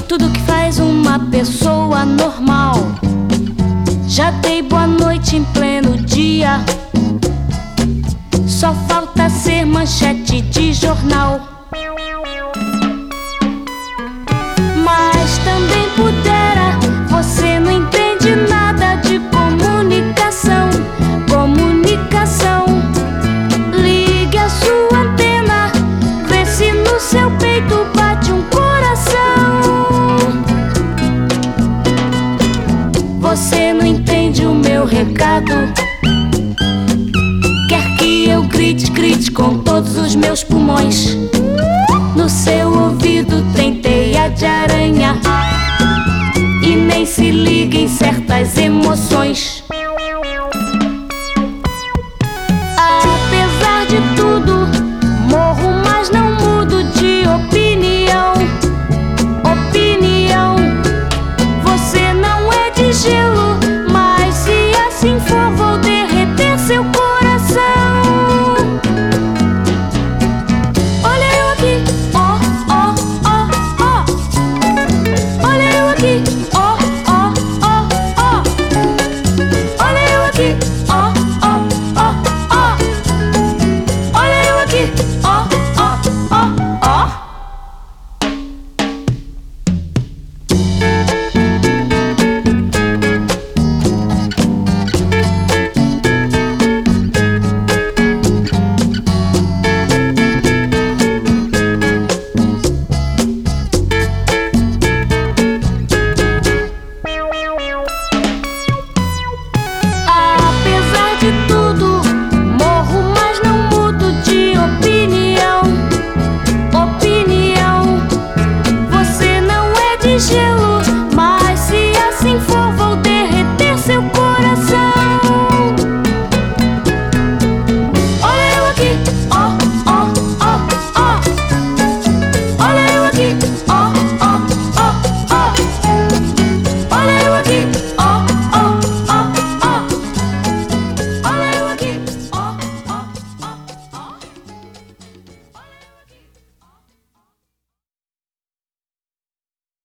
tudo que faz uma pessoa normal. Já dei boa noite em pleno dia, só falta ser manchete de jornal. Mas também pudera, você não entende nada de comunicação. Comunicação. Ligue a sua antena, vê se no seu peito bate um coração. Você não entende o meu recado, quer que eu grite, grite com todos os meus pulmões. No seu ouvido tem teia de aranha e nem se liga em certas emoções.